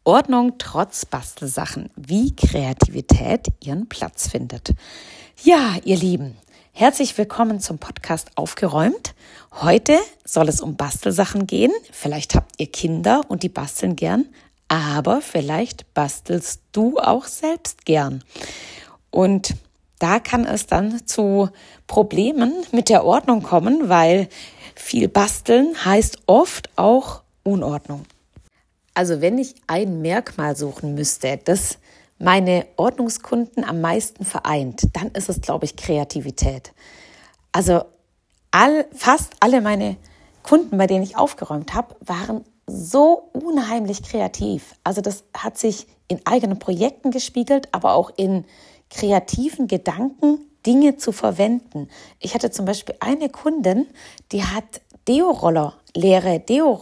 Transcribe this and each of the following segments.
Ordnung trotz Bastelsachen, wie Kreativität ihren Platz findet. Ja, ihr Lieben, herzlich willkommen zum Podcast Aufgeräumt. Heute soll es um Bastelsachen gehen. Vielleicht habt ihr Kinder und die basteln gern, aber vielleicht bastelst du auch selbst gern. Und da kann es dann zu Problemen mit der Ordnung kommen, weil viel basteln heißt oft auch Unordnung. Also wenn ich ein Merkmal suchen müsste, das meine Ordnungskunden am meisten vereint, dann ist es, glaube ich, Kreativität. Also fast alle meine Kunden, bei denen ich aufgeräumt habe, waren so unheimlich kreativ. Also das hat sich in eigenen Projekten gespiegelt, aber auch in kreativen Gedanken, Dinge zu verwenden. Ich hatte zum Beispiel eine Kundin, die hat leere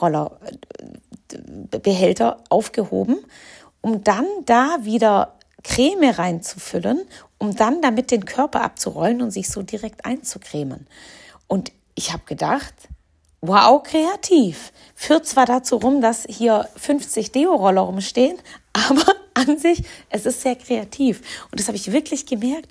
Deo-Roller-Behälter aufgehoben, um dann da wieder Creme reinzufüllen, um dann damit den Körper abzurollen und sich so direkt einzucremen. Und ich habe gedacht, wow, kreativ. Führt zwar dazu rum, dass hier 50 Deo-Roller rumstehen, aber an sich, es ist sehr kreativ. Und das habe ich wirklich gemerkt.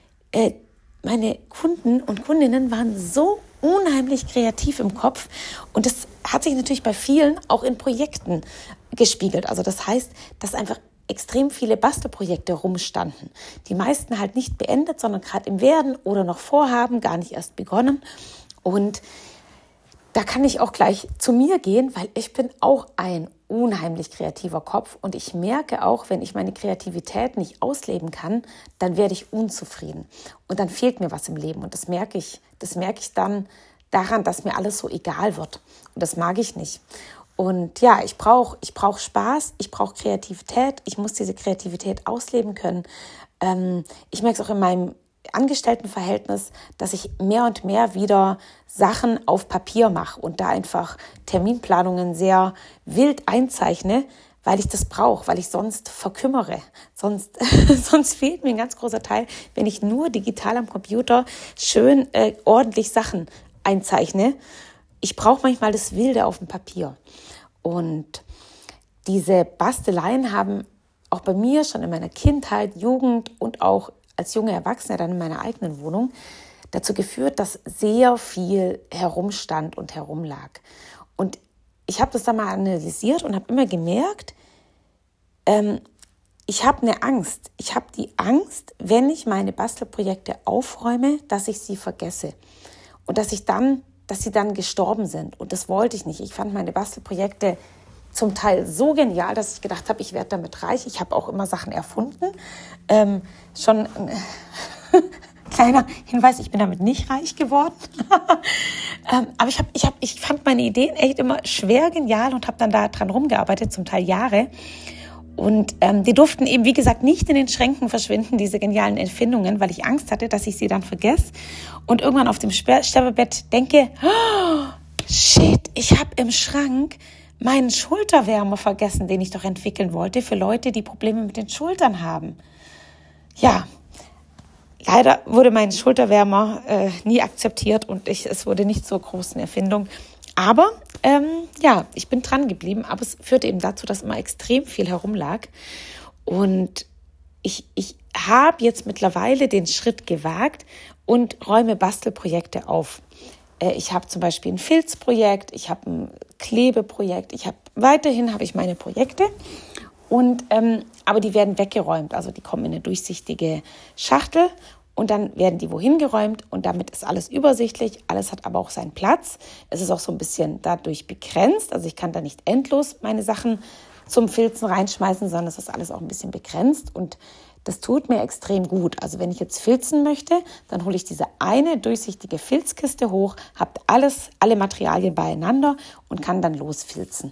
Meine Kunden und Kundinnen waren so unheimlich kreativ im Kopf. Und das hat sich natürlich bei vielen auch in Projekten gespiegelt. Also das heißt, dass einfach extrem viele Bastelprojekte rumstanden. Die meisten halt nicht beendet, sondern gerade im Werden oder noch vorhaben, gar nicht erst begonnen. Und da kann ich auch gleich zu mir gehen, weil ich bin auch ein unheimlich kreativer Kopf und ich merke auch, wenn ich meine Kreativität nicht ausleben kann, dann werde ich unzufrieden und dann fehlt mir was im Leben und das merke ich dann daran, dass mir alles so egal wird und das mag ich nicht. Und ja, ich brauche Spaß, ich brauche Kreativität, ich muss diese Kreativität ausleben können. Ich merke es auch in meinem Angestelltenverhältnis, dass ich mehr und mehr wieder Sachen auf Papier mache und da einfach Terminplanungen sehr wild einzeichne, weil ich das brauche, weil ich sonst verkümmere. Sonst fehlt mir ein ganz großer Teil, wenn ich nur digital am Computer schön ordentlich Sachen einzeichne. Ich brauche manchmal das Wilde auf dem Papier. Und diese Basteleien haben auch bei mir schon in meiner Kindheit, Jugend und auch als junge Erwachsene dann in meiner eigenen Wohnung dazu geführt, dass sehr viel herumstand und herumlag. Und ich habe das dann mal analysiert und habe immer gemerkt, ich habe eine Angst. Ich habe die Angst, wenn ich meine Bastelprojekte aufräume, dass ich sie vergesse und dass sie dann gestorben sind. Und das wollte ich nicht. Ich fand meine Bastelprojekte zum Teil so genial, dass ich gedacht habe, ich werde damit reich. Ich habe auch immer Sachen erfunden. Schon kleiner Hinweis, ich bin damit nicht reich geworden. Aber ich fand meine Ideen echt immer schwer genial und habe dann da dran rumgearbeitet, zum Teil Jahre. Und die durften eben, wie gesagt, nicht in den Schränken verschwinden, diese genialen Erfindungen, weil ich Angst hatte, dass ich sie dann vergesse und irgendwann auf dem Sterbebett denke, oh, shit, ich habe im Schrank meinen Schulterwärmer vergessen, den ich doch entwickeln wollte für Leute, die Probleme mit den Schultern haben. Ja, leider wurde mein Schulterwärmer nie akzeptiert und es wurde nicht zur großen Erfindung. Aber ich bin dran geblieben, aber es führte eben dazu, dass immer extrem viel herumlag. Und ich habe jetzt mittlerweile den Schritt gewagt und räume Bastelprojekte auf. Ich habe zum Beispiel ein Filzprojekt, ich habe ein Klebeprojekt, weiterhin habe ich meine Projekte und aber die werden weggeräumt, also die kommen in eine durchsichtige Schachtel und dann werden die wohin geräumt und damit ist alles übersichtlich, alles hat aber auch seinen Platz. Es ist auch so ein bisschen dadurch begrenzt, also ich kann da nicht endlos meine Sachen zum Filzen reinschmeißen, sondern es ist alles auch ein bisschen begrenzt und das tut mir extrem gut. Also wenn ich jetzt filzen möchte, dann hole ich diese eine durchsichtige Filzkiste hoch, habe alle Materialien beieinander und kann dann losfilzen.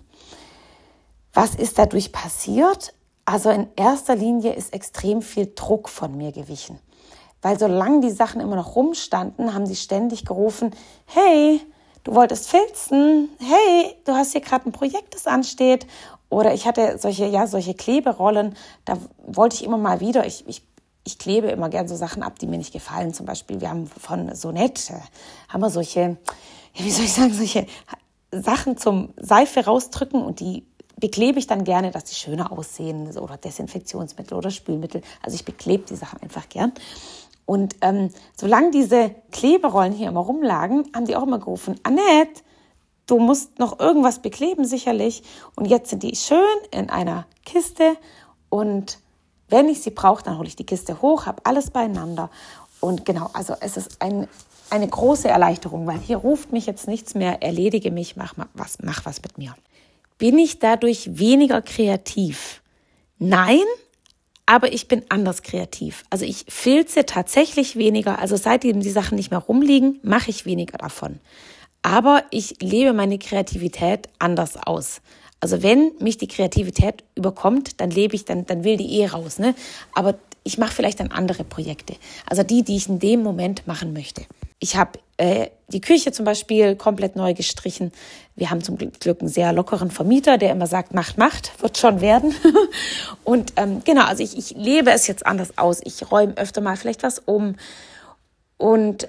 Was ist dadurch passiert? Also in erster Linie ist extrem viel Druck von mir gewichen. Weil solange die Sachen immer noch rumstanden, haben sie ständig gerufen, hey, du wolltest filzen, hey, du hast hier gerade ein Projekt, das ansteht. Oder ich hatte solche Kleberollen, da wollte ich immer mal wieder, ich klebe immer gern so Sachen ab, die mir nicht gefallen. Zum Beispiel, wir haben von Sonett, haben wir solche Sachen zum Seife rausdrücken und die beklebe ich dann gerne, dass die schöner aussehen oder Desinfektionsmittel oder Spülmittel. Also ich beklebe die Sachen einfach gern. Und solange diese Kleberollen hier immer rumlagen, haben die auch immer gerufen, Annette, du musst noch irgendwas bekleben sicherlich. Und jetzt sind die schön in einer Kiste und wenn ich sie brauche, dann hole ich die Kiste hoch, habe alles beieinander. Und genau, also es ist eine große Erleichterung, weil hier ruft mich jetzt nichts mehr, erledige mich, mach was mit mir. Bin ich dadurch weniger kreativ? Nein, aber ich bin anders kreativ. Also ich filze tatsächlich weniger, also seitdem die Sachen nicht mehr rumliegen, mache ich weniger davon. Aber ich lebe meine Kreativität anders aus. Also wenn mich die Kreativität überkommt, dann will die raus, ne? Aber ich mache vielleicht dann andere Projekte. Also die ich in dem Moment machen möchte. Ich habe die Küche zum Beispiel komplett neu gestrichen. Wir haben zum Glück einen sehr lockeren Vermieter, der immer sagt, macht, wird schon werden. Und genau, also ich lebe es jetzt anders aus. Ich räume öfter mal vielleicht was um und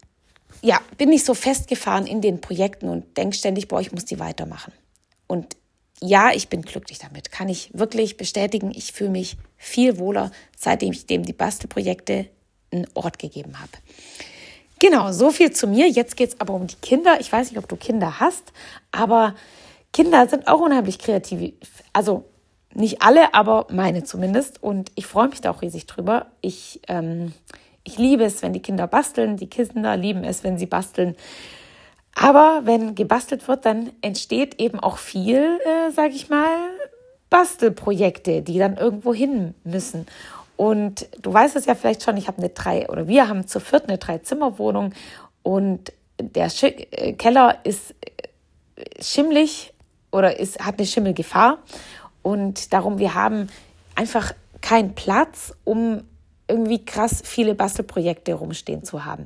bin nicht so festgefahren in den Projekten und denke ständig, ich muss die weitermachen. Und ja, ich bin glücklich damit. Kann ich wirklich bestätigen, ich fühle mich viel wohler, seitdem ich dem die Bastelprojekte einen Ort gegeben habe. Genau, so viel zu mir. Jetzt geht es aber um die Kinder. Ich weiß nicht, ob du Kinder hast, aber Kinder sind auch unheimlich kreativ. Also nicht alle, aber meine zumindest. Und ich freue mich da auch riesig drüber. Ich liebe es, wenn die Kinder basteln. Die Kinder lieben es, wenn sie basteln. Aber wenn gebastelt wird, dann entsteht eben auch viel, Bastelprojekte, die dann irgendwo hin müssen. Und du weißt es ja vielleicht schon, wir haben zu viert eine 3-Zimmer-Wohnung und der Keller ist schimmlig oder hat eine Schimmelgefahr. Und darum, wir haben einfach keinen Platz, um irgendwie krass viele Bastelprojekte rumstehen zu haben.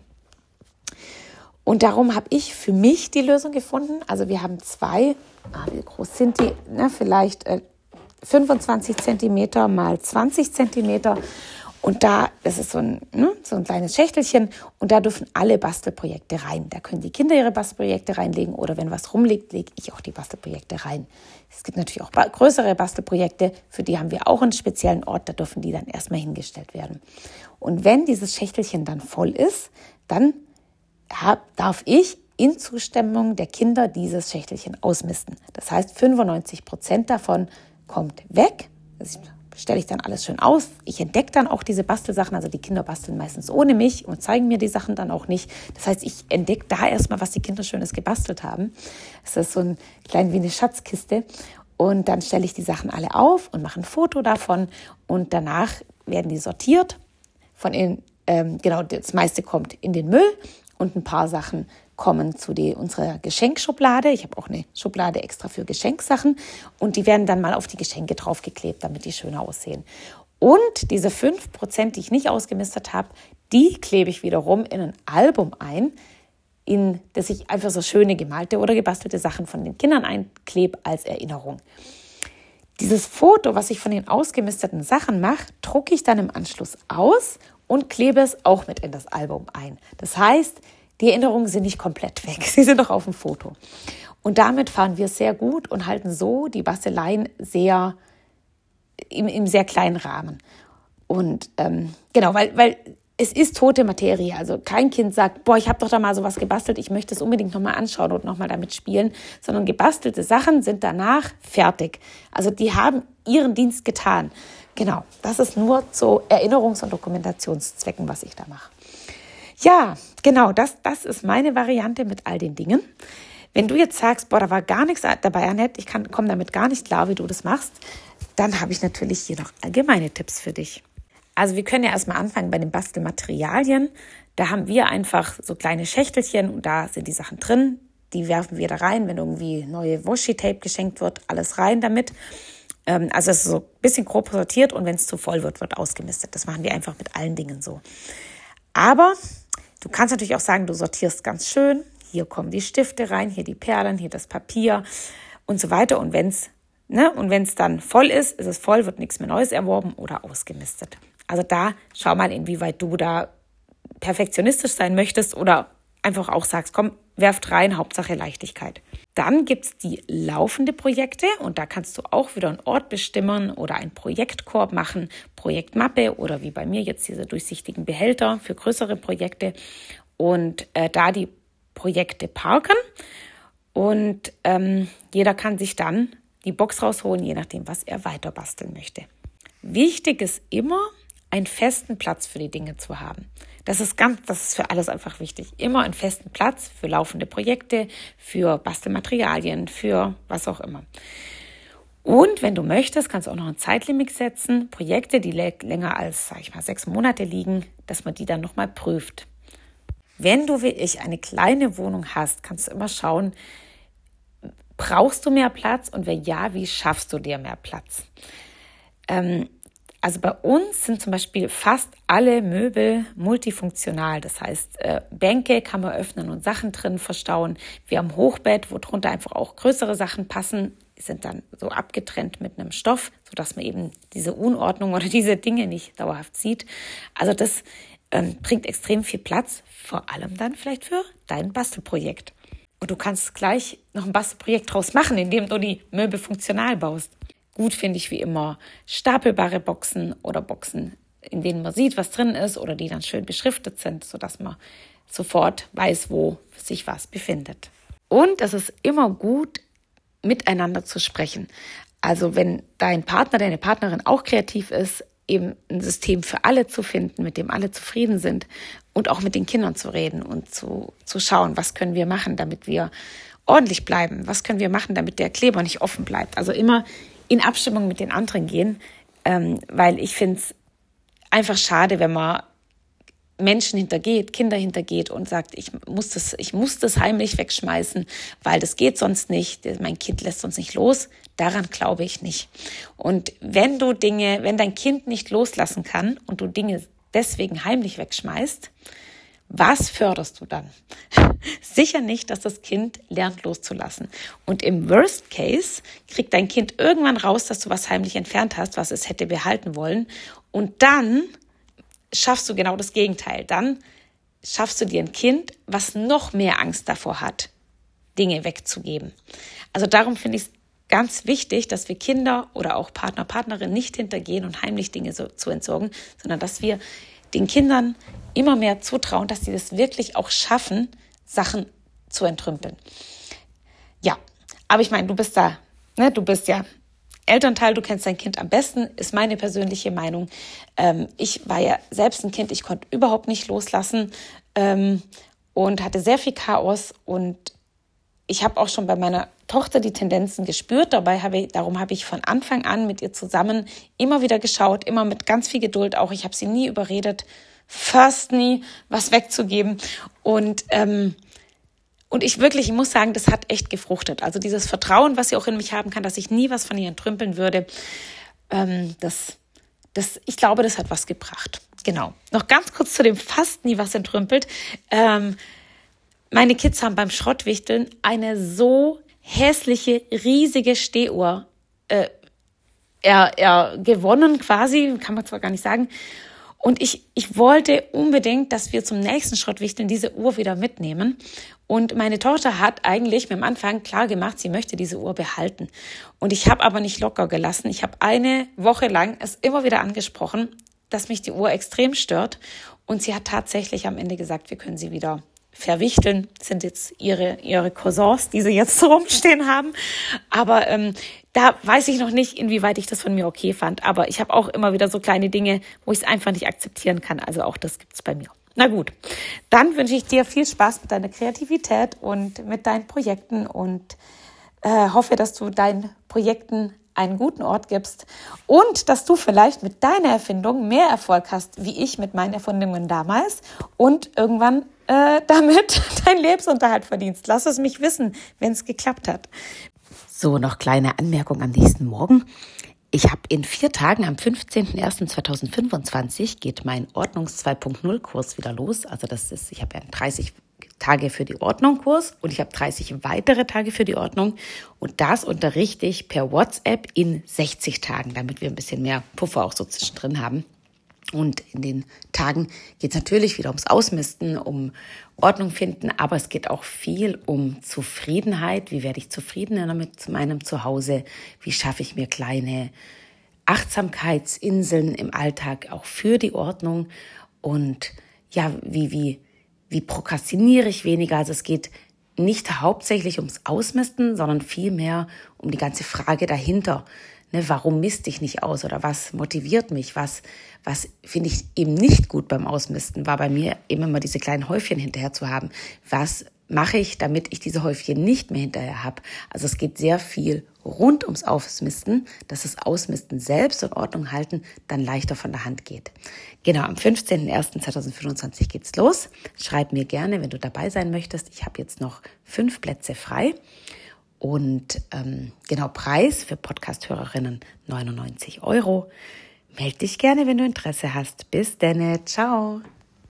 Und darum habe ich für mich die Lösung gefunden. Also wir haben 2, wie groß sind die? Vielleicht 25 Zentimeter mal 20 Zentimeter. Und das ist so ein kleines Schächtelchen. Und da dürfen alle Bastelprojekte rein. Da können die Kinder ihre Bastelprojekte reinlegen. Oder wenn was rumliegt, lege ich auch die Bastelprojekte rein. Es gibt natürlich auch größere Bastelprojekte. Für die haben wir auch einen speziellen Ort. Da dürfen die dann erstmal hingestellt werden. Und wenn dieses Schächtelchen dann voll ist, dann darf ich in Zustimmung der Kinder dieses Schächtelchen ausmisten. Das heißt, 95% davon kommt weg. Das stelle ich dann alles schön aus. Ich entdecke dann auch diese Bastelsachen. Also die Kinder basteln meistens ohne mich und zeigen mir die Sachen dann auch nicht. Das heißt, ich entdecke da erstmal, was die Kinder Schönes gebastelt haben. Das ist so ein klein wie eine Schatzkiste. Und dann stelle ich die Sachen alle auf und mache ein Foto davon. Und danach werden die sortiert. Das meiste kommt in den Müll. Und ein paar Sachen kommen zu unserer Geschenkschublade. Ich habe auch eine Schublade extra für Geschenksachen. Und die werden dann mal auf die Geschenke draufgeklebt, damit die schöner aussehen. Und diese 5%, die ich nicht ausgemistet habe, die klebe ich wiederum in ein Album ein, in das ich einfach so schöne gemalte oder gebastelte Sachen von den Kindern einklebe als Erinnerung. Dieses Foto, was ich von den ausgemisteten Sachen mache, drucke ich dann im Anschluss aus und klebe es auch mit in das Album ein. Das heißt, die Erinnerungen sind nicht komplett weg. Sie sind doch auf dem Foto. Und damit fahren wir sehr gut und halten so die Basteleien sehr im sehr kleinen Rahmen. Und weil es ist tote Materie. Also kein Kind sagt, ich habe doch da mal sowas gebastelt, ich möchte es unbedingt nochmal anschauen und nochmal damit spielen, sondern gebastelte Sachen sind danach fertig. Also die haben ihren Dienst getan. Genau, das ist nur zu Erinnerungs- und Dokumentationszwecken, was ich da mache. Ja, genau, das ist meine Variante mit all den Dingen. Wenn du jetzt sagst, da war gar nichts dabei, Annette, ich komme damit gar nicht klar, wie du das machst, dann habe ich natürlich hier noch allgemeine Tipps für dich. Also wir können ja erstmal anfangen bei den Bastelmaterialien. Da haben wir einfach so kleine Schächtelchen und da sind die Sachen drin. Die werfen wir da rein, wenn irgendwie neue Washi-Tape geschenkt wird, alles rein damit. Also es ist so ein bisschen grob sortiert und wenn es zu voll wird ausgemistet. Das machen wir einfach mit allen Dingen so. Aber du kannst natürlich auch sagen, du sortierst ganz schön. Hier kommen die Stifte rein, hier die Perlen, hier das Papier und so weiter. Und wenn es dann voll ist, ist es voll, wird nichts mehr Neues erworben oder ausgemistet. Also da schau mal, inwieweit du da perfektionistisch sein möchtest oder einfach auch sagst, komm, werft rein, Hauptsache Leichtigkeit. Dann gibt es die laufende Projekte und da kannst du auch wieder einen Ort bestimmen oder einen Projektkorb machen, Projektmappe oder wie bei mir jetzt diese durchsichtigen Behälter für größere Projekte und da die Projekte parken und jeder kann sich dann die Box rausholen, je nachdem, was er weiter basteln möchte. Wichtig ist immer, einen festen Platz für die Dinge zu haben. Das ist für alles einfach wichtig. Immer einen festen Platz für laufende Projekte, für Bastelmaterialien, für was auch immer. Und wenn du möchtest, kannst du auch noch ein Zeitlimit setzen. Projekte, die länger als, 6 Monate liegen, dass man die dann nochmal prüft. Wenn du wie ich eine kleine Wohnung hast, kannst du immer schauen, brauchst du mehr Platz und wenn ja, wie schaffst du dir mehr Platz? Also bei uns sind zum Beispiel fast alle Möbel multifunktional. Das heißt, Bänke kann man öffnen und Sachen drin verstauen. Wir haben Hochbett, wo drunter einfach auch größere Sachen passen. Die sind dann so abgetrennt mit einem Stoff, sodass man eben diese Unordnung oder diese Dinge nicht dauerhaft sieht. Also das bringt extrem viel Platz, vor allem dann vielleicht für dein Bastelprojekt. Und du kannst gleich noch ein Bastelprojekt draus machen, indem du die Möbel funktional baust. Gut finde ich wie immer stapelbare Boxen oder Boxen, in denen man sieht, was drin ist oder die dann schön beschriftet sind, sodass man sofort weiß, wo sich was befindet. Und es ist immer gut, miteinander zu sprechen. Also wenn dein Partner, deine Partnerin auch kreativ ist, eben ein System für alle zu finden, mit dem alle zufrieden sind und auch mit den Kindern zu reden und zu schauen, was können wir machen, damit wir ordentlich bleiben, was können wir machen, damit der Kleber nicht offen bleibt. Also immer in Abstimmung mit den anderen gehen, weil ich finde es einfach schade, wenn man Menschen hintergeht, Kinder hintergeht und sagt, ich muss das heimlich wegschmeißen, weil das geht sonst nicht, mein Kind lässt sonst nicht los. Daran glaube ich nicht. Und wenn dein Kind nicht loslassen kann und du Dinge deswegen heimlich wegschmeißt, was förderst du dann? Sicher nicht, dass das Kind lernt loszulassen. Und im Worst Case kriegt dein Kind irgendwann raus, dass du was heimlich entfernt hast, was es hätte behalten wollen. Und dann schaffst du genau das Gegenteil. Dann schaffst du dir ein Kind, was noch mehr Angst davor hat, Dinge wegzugeben. Also darum finde ich es ganz wichtig, dass wir Kinder oder auch Partner, Partnerin nicht hintergehen und heimlich Dinge zu entsorgen, sondern dass wir den Kindern immer mehr zutrauen, dass sie das wirklich auch schaffen, Sachen zu entrümpeln. Ja, aber ich meine, du bist da, ne? Du bist ja Elternteil, du kennst dein Kind am besten, ist meine persönliche Meinung. Ich war ja selbst ein Kind, ich konnte überhaupt nicht loslassen und hatte sehr viel Chaos und ich habe auch schon bei meiner Tochter die Tendenzen gespürt. Darum habe ich von Anfang an mit ihr zusammen immer wieder geschaut, immer mit ganz viel Geduld auch. Ich habe sie nie überredet, fast nie was wegzugeben. Und ich muss sagen, das hat echt gefruchtet. Also dieses Vertrauen, was sie auch in mich haben kann, dass ich nie was von ihr entrümpeln würde, ich glaube, das hat was gebracht. Genau. Noch ganz kurz zu dem fast nie was entrümpelt. Meine Kids haben beim Schrottwichteln eine so hässliche, riesige Stehuhr gewonnen quasi, kann man zwar gar nicht sagen. Und ich wollte unbedingt, dass wir zum nächsten Schrottwichteln diese Uhr wieder mitnehmen. Und meine Tochter hat eigentlich mit dem Anfang klar gemacht, sie möchte diese Uhr behalten. Und ich habe aber nicht locker gelassen. Ich habe eine Woche lang es immer wieder angesprochen, dass mich die Uhr extrem stört. Und sie hat tatsächlich am Ende gesagt, wir können sie wieder verwichteln, sind jetzt ihre Cousins, die sie jetzt so rumstehen haben. Aber da weiß ich noch nicht, inwieweit ich das von mir okay fand. Aber ich habe auch immer wieder so kleine Dinge, wo ich es einfach nicht akzeptieren kann. Also auch das gibt's bei mir. Na gut, dann wünsche ich dir viel Spaß mit deiner Kreativität und mit deinen Projekten und hoffe, dass du deinen Projekten einen guten Ort gibst und dass du vielleicht mit deiner Erfindung mehr Erfolg hast, wie ich mit meinen Erfindungen damals und irgendwann damit deinen Lebensunterhalt verdienst. Lass es mich wissen, wenn es geklappt hat. So, noch kleine Anmerkung am nächsten Morgen. Ich habe in 4 Tagen, am 15.01.2025 geht mein Ordnungs 2.0 Kurs wieder los. Also ich habe ja einen 30 Tage für die Ordnung Kurs und ich habe 30 weitere Tage für die Ordnung und das unterrichte ich per WhatsApp in 60 Tagen, damit wir ein bisschen mehr Puffer auch so zwischendrin haben. Und in den Tagen geht es natürlich wieder ums Ausmisten, um Ordnung finden, aber es geht auch viel um Zufriedenheit. Wie werde ich zufriedener mit meinem Zuhause? Wie schaffe ich mir kleine Achtsamkeitsinseln im Alltag auch für die Ordnung? Und ja, wie prokrastiniere ich weniger? Also es geht nicht hauptsächlich ums Ausmisten, sondern vielmehr um die ganze Frage dahinter. Warum misste ich nicht aus oder was motiviert mich? Was finde ich eben nicht gut beim Ausmisten? War bei mir eben immer diese kleinen Häufchen hinterher zu haben. Was mache ich, damit ich diese Häufchen nicht mehr hinterher habe? Also es geht sehr viel rund ums Ausmisten, dass das Ausmisten selbst in Ordnung halten dann leichter von der Hand geht. Genau, am 15.01.2025 geht's los. Schreib mir gerne, wenn du dabei sein möchtest. Ich habe jetzt noch 5 Plätze frei. Und Preis für Podcast-Hörerinnen 99 €. Meld dich gerne, wenn du Interesse hast. Bis dann, ciao.